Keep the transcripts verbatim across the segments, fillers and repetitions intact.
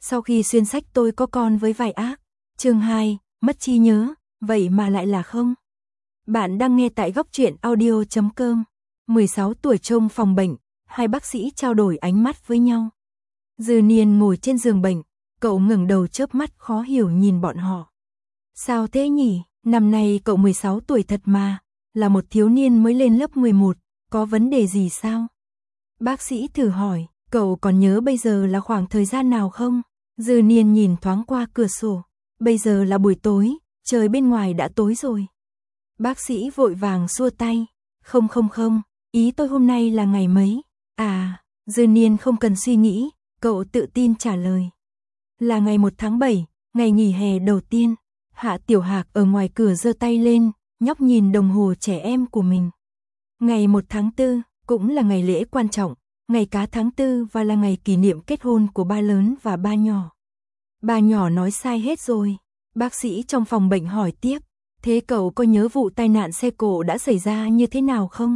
Sau khi xuyên sách tôi có con với vài ác. Chương hai, mất trí nhớ, vậy mà lại là không. Bạn đang nghe tại góc truyện audio chấm com. mười sáu tuổi trong phòng bệnh, hai bác sĩ trao đổi ánh mắt với nhau. Dư Niên ngồi trên giường bệnh, cậu ngẩng đầu chớp mắt khó hiểu nhìn bọn họ. Sao thế nhỉ, năm nay cậu mười sáu tuổi thật mà, là một thiếu niên mới lên lớp mười một, có vấn đề gì sao? Bác sĩ thử hỏi, cậu còn nhớ bây giờ là khoảng thời gian nào không? Dư Niên nhìn thoáng qua cửa sổ, bây giờ là buổi tối, trời bên ngoài đã tối rồi. Bác sĩ vội vàng xua tay, không không không, ý tôi hôm nay là ngày mấy? À, Dư Niên không cần suy nghĩ, cậu tự tin trả lời. Là ngày một tháng bảy, ngày nghỉ hè đầu tiên. Hạ Tiểu Hạc ở ngoài cửa giơ tay lên, nhóc nhìn đồng hồ trẻ em của mình. Ngày một tháng tư, cũng là ngày lễ quan trọng, ngày cá tháng tư và là ngày kỷ niệm kết hôn của ba lớn và ba nhỏ. Ba nhỏ nói sai hết rồi. Bác sĩ trong phòng bệnh hỏi tiếp, thế cậu có nhớ vụ tai nạn xe cộ đã xảy ra như thế nào không?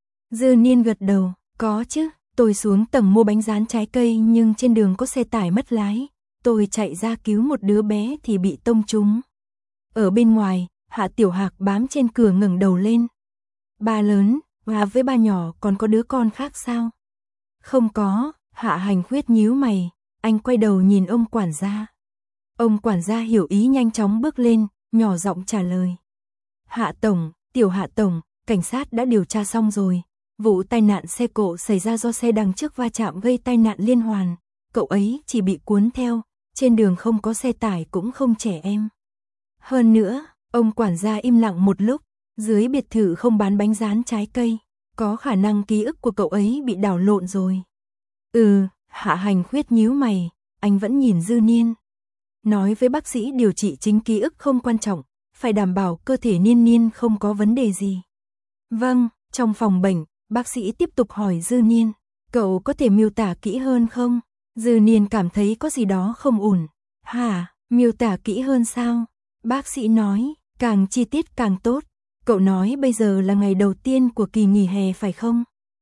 Dư Niên gật đầu, có chứ, tôi xuống tầng mua bánh rán trái cây nhưng trên đường có xe tải mất lái. Tôi chạy ra cứu một đứa bé thì bị tông trúng. Ở bên ngoài, Hạ Tiểu Hạc bám trên cửa ngẩng đầu lên. Ba lớn, và với ba nhỏ còn có đứa con khác sao? Không có, Hạ Hành Khuyết nhíu mày, anh quay đầu nhìn ông quản gia. Ông quản gia hiểu ý nhanh chóng bước lên, nhỏ giọng trả lời. Hạ Tổng, Tiểu Hạ Tổng, cảnh sát đã điều tra xong rồi. Vụ tai nạn xe cộ xảy ra do xe đằng trước va chạm gây tai nạn liên hoàn. Cậu ấy chỉ bị cuốn theo, trên đường không có xe tải cũng không trẻ em. Hơn nữa, ông quản gia im lặng một lúc, dưới biệt thự không bán bánh rán trái cây, có khả năng ký ức của cậu ấy bị đảo lộn rồi. Ừ, Hạ Hành Khuyết nhíu mày, anh vẫn nhìn Dư Niên. Nói với bác sĩ điều trị chính ký ức không quan trọng, phải đảm bảo cơ thể Niên Niên không có vấn đề gì. Vâng, trong phòng bệnh, bác sĩ tiếp tục hỏi Dư Niên, cậu có thể miêu tả kỹ hơn không? Dư Niên cảm thấy có gì đó không ổn. Hả, miêu tả kỹ hơn sao? Bác sĩ nói, càng chi tiết càng tốt. Cậu nói bây giờ là ngày đầu tiên của kỳ nghỉ hè phải không?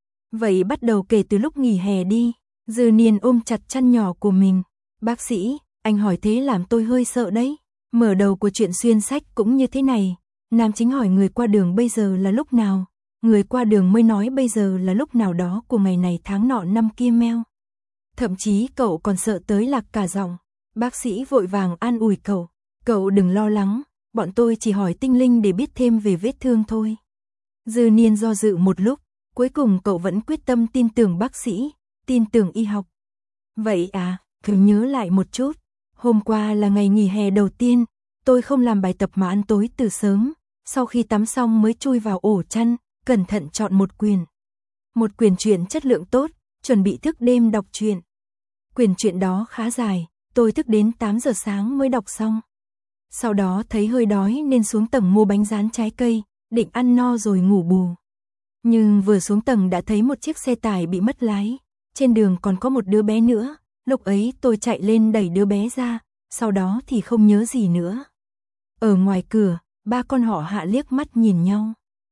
Vậy bắt đầu kể từ lúc nghỉ hè đi. Dư Niên ôm chặt chăn nhỏ của mình. Bác sĩ, anh hỏi thế làm tôi hơi sợ đấy. Mở đầu của chuyện xuyên sách cũng như thế này. Nam chính hỏi người qua đường bây giờ là lúc nào. Người qua đường mới nói bây giờ là lúc nào đó của ngày này tháng nọ năm kia meo. Thậm chí cậu còn sợ tới lạc cả giọng. Bác sĩ vội vàng an ủi cậu. Cậu đừng lo lắng, bọn tôi chỉ hỏi tinh linh để biết thêm về vết thương thôi. Dư Niên do dự một lúc, cuối cùng cậu vẫn quyết tâm tin tưởng bác sĩ, tin tưởng y học. Vậy à, cứ nhớ lại một chút. Hôm qua là ngày nghỉ hè đầu tiên, tôi không làm bài tập mà ăn tối từ sớm. Sau khi tắm xong mới chui vào ổ chăn, cẩn thận chọn một quyển. Một quyển truyện chất lượng tốt, chuẩn bị thức đêm đọc truyện. Quyển truyện đó khá dài, tôi thức đến tám giờ sáng mới đọc xong. Sau đó thấy hơi đói nên xuống tầng mua bánh rán trái cây, định ăn no rồi ngủ bù. Nhưng vừa xuống tầng đã thấy một chiếc xe tải bị mất lái, trên đường còn có một đứa bé nữa, lúc ấy tôi chạy lên đẩy đứa bé ra, sau đó thì không nhớ gì nữa. Ở ngoài cửa, ba con họ Hạ liếc mắt nhìn nhau.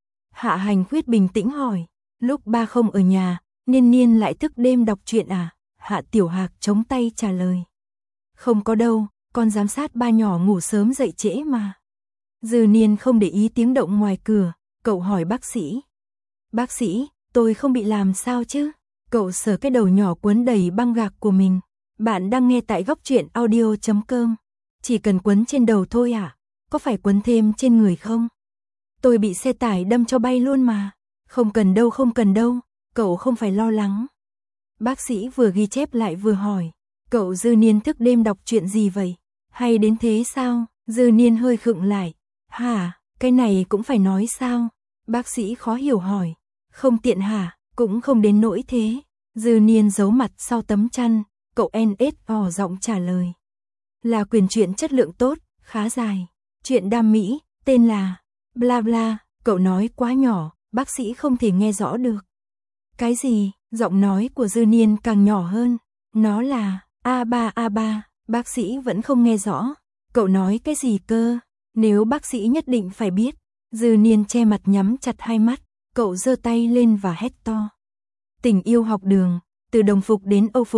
Hạ Hành Khuyết bình tĩnh hỏi, lúc ba không ở nhà, Niên Niên lại thức đêm đọc truyện à? Hạ Tiểu Hạc chống tay trả lời. Không có đâu, con giám sát ba nhỏ ngủ sớm dậy trễ mà. Dư Niên không để ý tiếng động ngoài cửa, cậu hỏi bác sĩ. Bác sĩ, tôi không bị làm sao chứ? Cậu sờ cái đầu nhỏ quấn đầy băng gạc của mình. Bạn đang nghe tại góc truyện audio chấm com. Chỉ cần quấn trên đầu thôi à? Có phải quấn thêm trên người không? Tôi bị xe tải đâm cho bay luôn mà. Không cần đâu không cần đâu, cậu không phải lo lắng. Bác sĩ vừa ghi chép lại vừa hỏi, cậu Dư Niên thức đêm đọc chuyện gì vậy? Hay đến thế sao? Dư Niên hơi khựng lại. Hả, cái này cũng phải nói sao? Bác sĩ khó hiểu hỏi. Không tiện hả, cũng không đến nỗi thế. Dư Niên giấu mặt sau tấm chăn, cậu en ét ò giọng trả lời. Là quyển truyện chất lượng tốt, khá dài. Chuyện đam mỹ, tên là bla bla, cậu nói quá nhỏ, bác sĩ không thể nghe rõ được. Cái gì? Giọng nói của Dư Niên càng nhỏ hơn. Nó là a ba a ba, bác sĩ vẫn không nghe rõ. Cậu nói cái gì cơ? Nếu bác sĩ nhất định phải biết. Dư Niên che mặt nhắm chặt hai mắt, cậu giơ tay lên và hét to. Tình yêu học đường, từ đồng phục đến âu phục,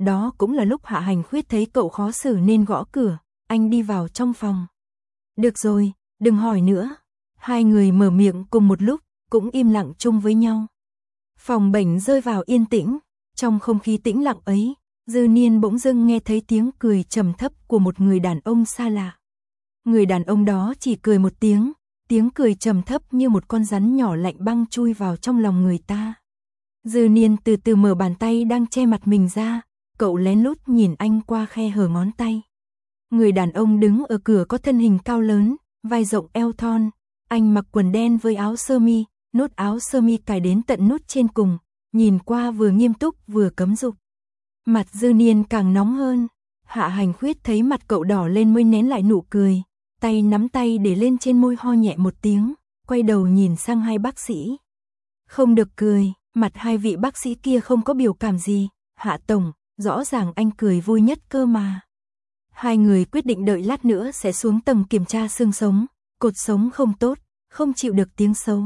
Đó cũng là lúc Hạ Hành Khuyết thấy cậu khó xử nên gõ cửa, anh đi vào trong phòng. Được rồi, đừng hỏi nữa. Hai người mở miệng cùng một lúc, cũng im lặng chung với nhau. Phòng bệnh rơi vào yên tĩnh, trong không khí tĩnh lặng ấy, Dư Niên bỗng dưng nghe thấy tiếng cười trầm thấp của một người đàn ông xa lạ. Người đàn ông đó chỉ cười một tiếng, tiếng cười trầm thấp như một con rắn nhỏ lạnh băng chui vào trong lòng người ta. Dư Niên từ từ mở bàn tay đang che mặt mình ra, cậu lén lút nhìn anh qua khe hở ngón tay. Người đàn ông đứng ở cửa có thân hình cao lớn, vai rộng eo thon, anh mặc quần đen với áo sơ mi, nút áo sơ mi cài đến tận nút trên cùng, nhìn qua vừa nghiêm túc vừa cấm dục. Mặt Dư Niên càng nóng hơn, Hạ Hành Khuyết thấy mặt cậu đỏ lên mới nén lại nụ cười, tay nắm tay để lên trên môi ho nhẹ một tiếng, quay đầu nhìn sang hai bác sĩ. Không được cười, mặt hai vị bác sĩ kia không có biểu cảm gì, Hạ Tổng, rõ ràng anh cười vui nhất cơ mà. Hai người quyết định đợi lát nữa sẽ xuống tầng kiểm tra xương sống, cột sống không tốt, không chịu được tiếng xấu.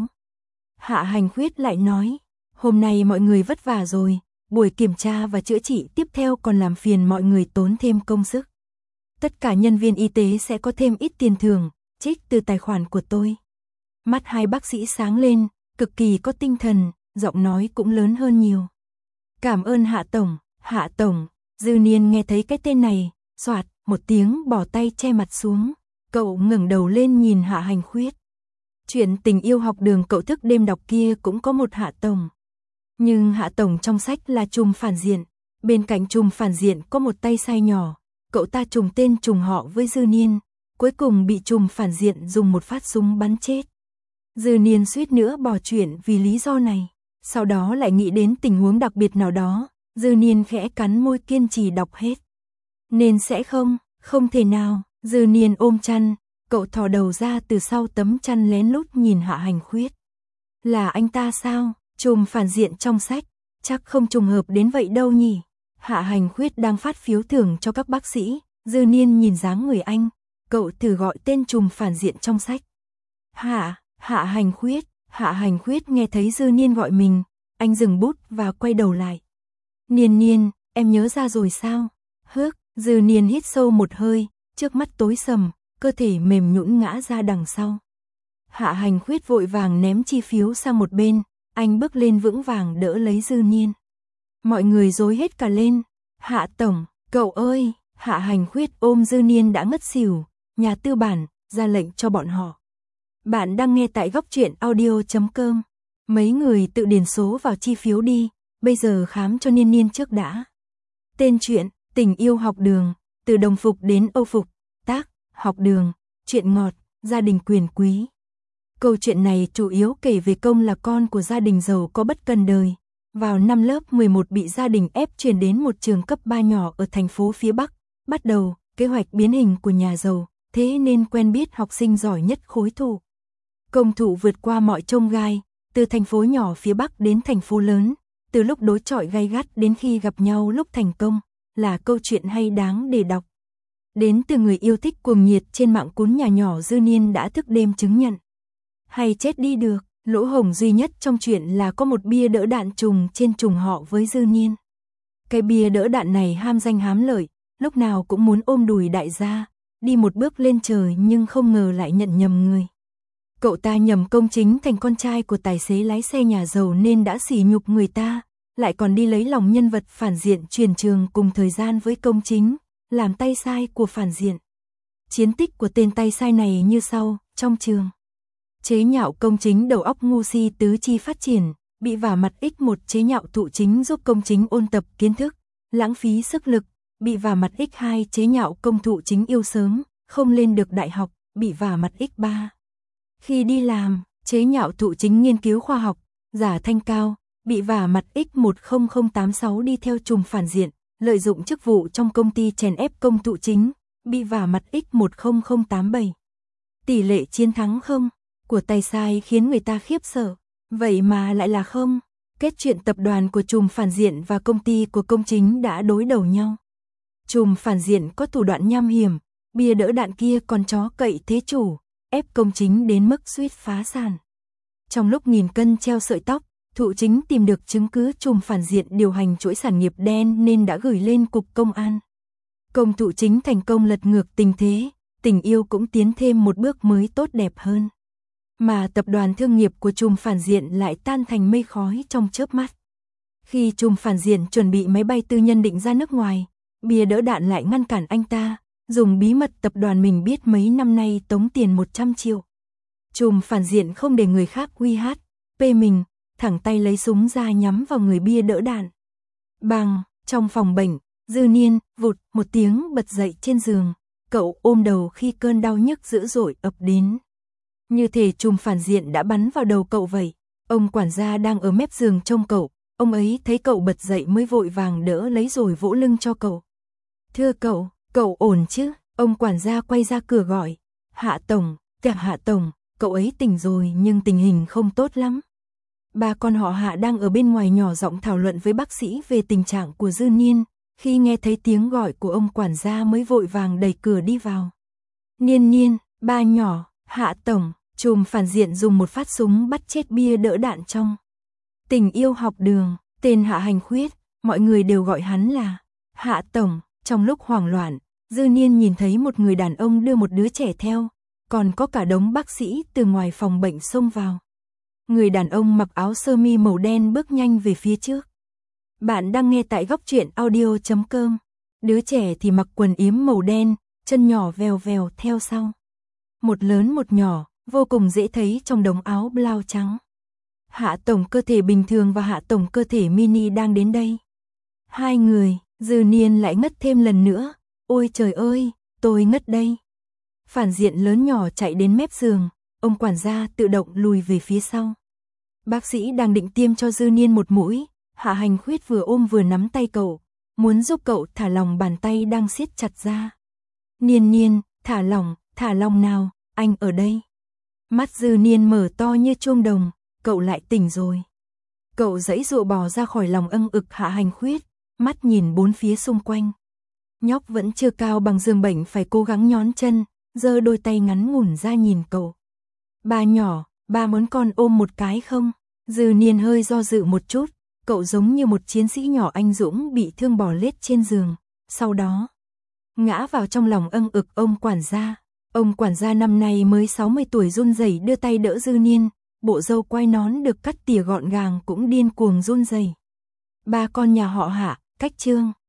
Hạ Hành Khuyết lại nói, hôm nay mọi người vất vả rồi, buổi kiểm tra và chữa trị tiếp theo còn làm phiền mọi người tốn thêm công sức. Tất cả nhân viên y tế sẽ có thêm ít tiền thưởng, trích từ tài khoản của tôi. Mắt hai bác sĩ sáng lên, cực kỳ có tinh thần, giọng nói cũng lớn hơn nhiều. Cảm ơn Hạ Tổng, Hạ Tổng. Dư Niên nghe thấy cái tên này, xoạt, một tiếng bỏ tay che mặt xuống. Cậu ngẩng đầu lên nhìn Hạ Hành Khuyết. Chuyện tình yêu học đường cậu thức đêm đọc kia cũng có một Hạ Tổng. Nhưng Hạ Tổng trong sách là trùm phản diện, bên cạnh trùm phản diện có một tay sai nhỏ. Cậu ta trùng tên trùng họ với Dư Niên, cuối cùng bị trùm phản diện dùng một phát súng bắn chết. Dư Niên suýt nữa bỏ chuyện vì lý do này, sau đó lại nghĩ đến tình huống đặc biệt nào đó, Dư Niên khẽ cắn môi kiên trì đọc hết. Nên sẽ không, không thể nào. Dư Niên ôm chăn, cậu thò đầu ra từ sau tấm chăn lén lút nhìn Hạ Hành Khuyết. Là anh ta sao? Trùm phản diện trong sách, chắc không trùng hợp đến vậy đâu nhỉ. Hạ Hành Khuyết đang phát phiếu thưởng cho các bác sĩ, Dư Niên nhìn dáng người anh, cậu thử gọi tên trùm phản diện trong sách. Hạ, Hạ Hành Khuyết, Hạ Hành Khuyết nghe thấy Dư Niên gọi mình, anh dừng bút và quay đầu lại. Niên Niên, em nhớ ra rồi sao? Hước, Dư Niên hít sâu một hơi, trước mắt tối sầm, cơ thể mềm nhũn ngã ra đằng sau. Hạ Hành Khuyết vội vàng ném chi phiếu sang một bên, anh bước lên vững vàng đỡ lấy Dư Niên. Mọi người rối hết cả lên. Hạ Tổng, cậu ơi, Hạ Hành Khuyết ôm Dư Niên đã ngất xỉu, nhà tư bản, ra lệnh cho bọn họ. Bạn đang nghe tại góc truyện audio chấm com. Mấy người tự điền số vào chi phiếu đi, bây giờ khám cho Niên Niên trước đã. Tên truyện, tình yêu học đường, từ đồng phục đến âu phục, tác, học đường, truyện ngọt, gia đình quyền quý. Câu chuyện này chủ yếu kể về Công là con của gia đình giàu có bất cần đời. Vào năm lớp mười một bị gia đình ép chuyển đến một trường cấp ba nhỏ ở thành phố phía Bắc. Bắt đầu, kế hoạch biến hình của nhà giàu, thế nên quen biết học sinh giỏi nhất khối thủ. Công thủ vượt qua mọi chông gai, từ thành phố nhỏ phía Bắc đến thành phố lớn, từ lúc đối chọi gay gắt đến khi gặp nhau lúc thành công, là câu chuyện hay đáng để đọc. Đến từ người yêu thích cuồng nhiệt trên mạng cún nhà nhỏ Dư Niên đã thức đêm chứng nhận. Hay chết đi được, lỗ hổng duy nhất trong chuyện là có một bia đỡ đạn trùng trên trùng họ với Dư Niên. Cái bia đỡ đạn này ham danh hám lợi, lúc nào cũng muốn ôm đùi đại gia, đi một bước lên trời nhưng không ngờ lại nhận nhầm người. Cậu ta nhầm Công Chính thành con trai của tài xế lái xe nhà giàu nên đã sỉ nhục người ta, lại còn đi lấy lòng nhân vật phản diện truyền trường cùng thời gian với Công Chính, làm tay sai của phản diện. Chiến tích của tên tay sai này như sau, trong trường. Chế nhạo Công Chính đầu óc ngu si tứ chi phát triển, bị vả mặt x một chế nhạo Thụ Chính giúp Công Chính ôn tập kiến thức, lãng phí sức lực, bị vả mặt x hai chế nhạo Công Thụ Chính yêu sớm, không lên được đại học, bị vả mặt x ba. Khi đi làm, chế nhạo Thụ Chính nghiên cứu khoa học, giả thanh cao, bị vả mặt x một không không tám sáu đi theo trùm phản diện, lợi dụng chức vụ trong công ty chèn ép Công Thụ Chính, bị vả mặt x một không không tám bảy. Tỷ lệ chiến thắng không của tay sai khiến người ta khiếp sợ, vậy mà lại là không. Kết chuyện tập đoàn của trùm phản diện và công ty của Công Chính đã đối đầu nhau. Trùm phản diện có thủ đoạn nham hiểm, bia đỡ đạn kia còn chó cậy thế chủ, ép Công Chính đến mức suýt phá sản. Trong lúc nghìn cân treo sợi tóc, Thụ Chính tìm được chứng cứ trùm phản diện điều hành chuỗi sản nghiệp đen nên đã gửi lên cục công an. Công Thụ Chính thành công lật ngược tình thế, tình yêu cũng tiến thêm một bước mới tốt đẹp hơn. Mà tập đoàn thương nghiệp của trùm phản diện lại tan thành mây khói trong chớp mắt. Khi trùm phản diện chuẩn bị máy bay tư nhân định ra nước ngoài, bia đỡ đạn lại ngăn cản anh ta, dùng bí mật tập đoàn mình biết mấy năm nay tống tiền một trăm triệu. Trùm phản diện không để người khác uy hát, pê mình, thẳng tay lấy súng ra nhắm vào người bia đỡ đạn. Bang, trong phòng bệnh, Dư Niên, vụt, một tiếng bật dậy trên giường, cậu ôm đầu khi cơn đau nhức dữ dội ập đến. Như thể trùm phản diện đã bắn vào đầu cậu vậy. Ông quản gia đang ở mép giường trông cậu, ông ấy thấy cậu bật dậy mới vội vàng đỡ lấy rồi vỗ lưng cho cậu. Thưa cậu, cậu ổn chứ? Ông quản gia quay ra cửa gọi. Hạ tổng, kìa Hạ tổng, cậu ấy tỉnh rồi nhưng tình hình không tốt lắm. Ba con họ Hạ đang ở bên ngoài nhỏ giọng thảo luận với bác sĩ về tình trạng của Dư Niên, khi nghe thấy tiếng gọi của ông quản gia mới vội vàng đẩy cửa đi vào. Niên Niên, ba nhỏ, Hạ tổng, trùm phản diện dùng một phát súng bắt chết bia đỡ đạn trong Tình yêu học đường, tên Hạ Hành Khuyết, mọi người đều gọi hắn là Hạ tổng. Trong lúc hoảng loạn, Dư Niên nhìn thấy một người đàn ông đưa một đứa trẻ theo, còn có cả đống bác sĩ từ ngoài phòng bệnh xông vào. Người đàn ông mặc áo sơ mi màu đen bước nhanh về phía trước. Bạn đang nghe tại góc truyện audio chấm com. Đứa trẻ thì mặc quần yếm màu đen, chân nhỏ vèo vèo theo sau. Một lớn một nhỏ, vô cùng dễ thấy trong đống áo blau trắng. Hạ tổng cơ thể bình thường và Hạ tổng cơ thể mini đang đến đây. Hai người, Dư Niên lại ngất thêm lần nữa. Ôi trời ơi, tôi ngất đây. Phản diện lớn nhỏ chạy đến mép giường, ông quản gia tự động lùi về phía sau. Bác sĩ đang định tiêm cho Dư Niên một mũi, Hạ Hành Khuyết vừa ôm vừa nắm tay cậu, muốn giúp cậu thả lỏng bàn tay đang siết chặt ra. Niên Niên, thả lỏng, thả lỏng nào, anh ở đây. Mắt Dư Niên mở to như chuông đồng, cậu lại tỉnh rồi. Cậu giãy giụa bò ra khỏi lòng âng ực Hạ Hành Khuyết, mắt nhìn bốn phía xung quanh. Nhóc vẫn chưa cao bằng giường bệnh phải cố gắng nhón chân, giơ đôi tay ngắn ngủn ra nhìn cậu. Ba nhỏ, ba muốn con ôm một cái không? Dư Niên hơi do dự một chút, cậu giống như một chiến sĩ nhỏ anh dũng bị thương bò lết trên giường, sau đó ngã vào trong lòng âng ực ông quản gia. Ông quản gia năm nay mới sáu mươi tuổi run rẩy đưa tay đỡ Dư Niên, bộ râu quai nón được cắt tỉa gọn gàng cũng điên cuồng run rẩy. Ba con nhà họ Hạ, cách Trương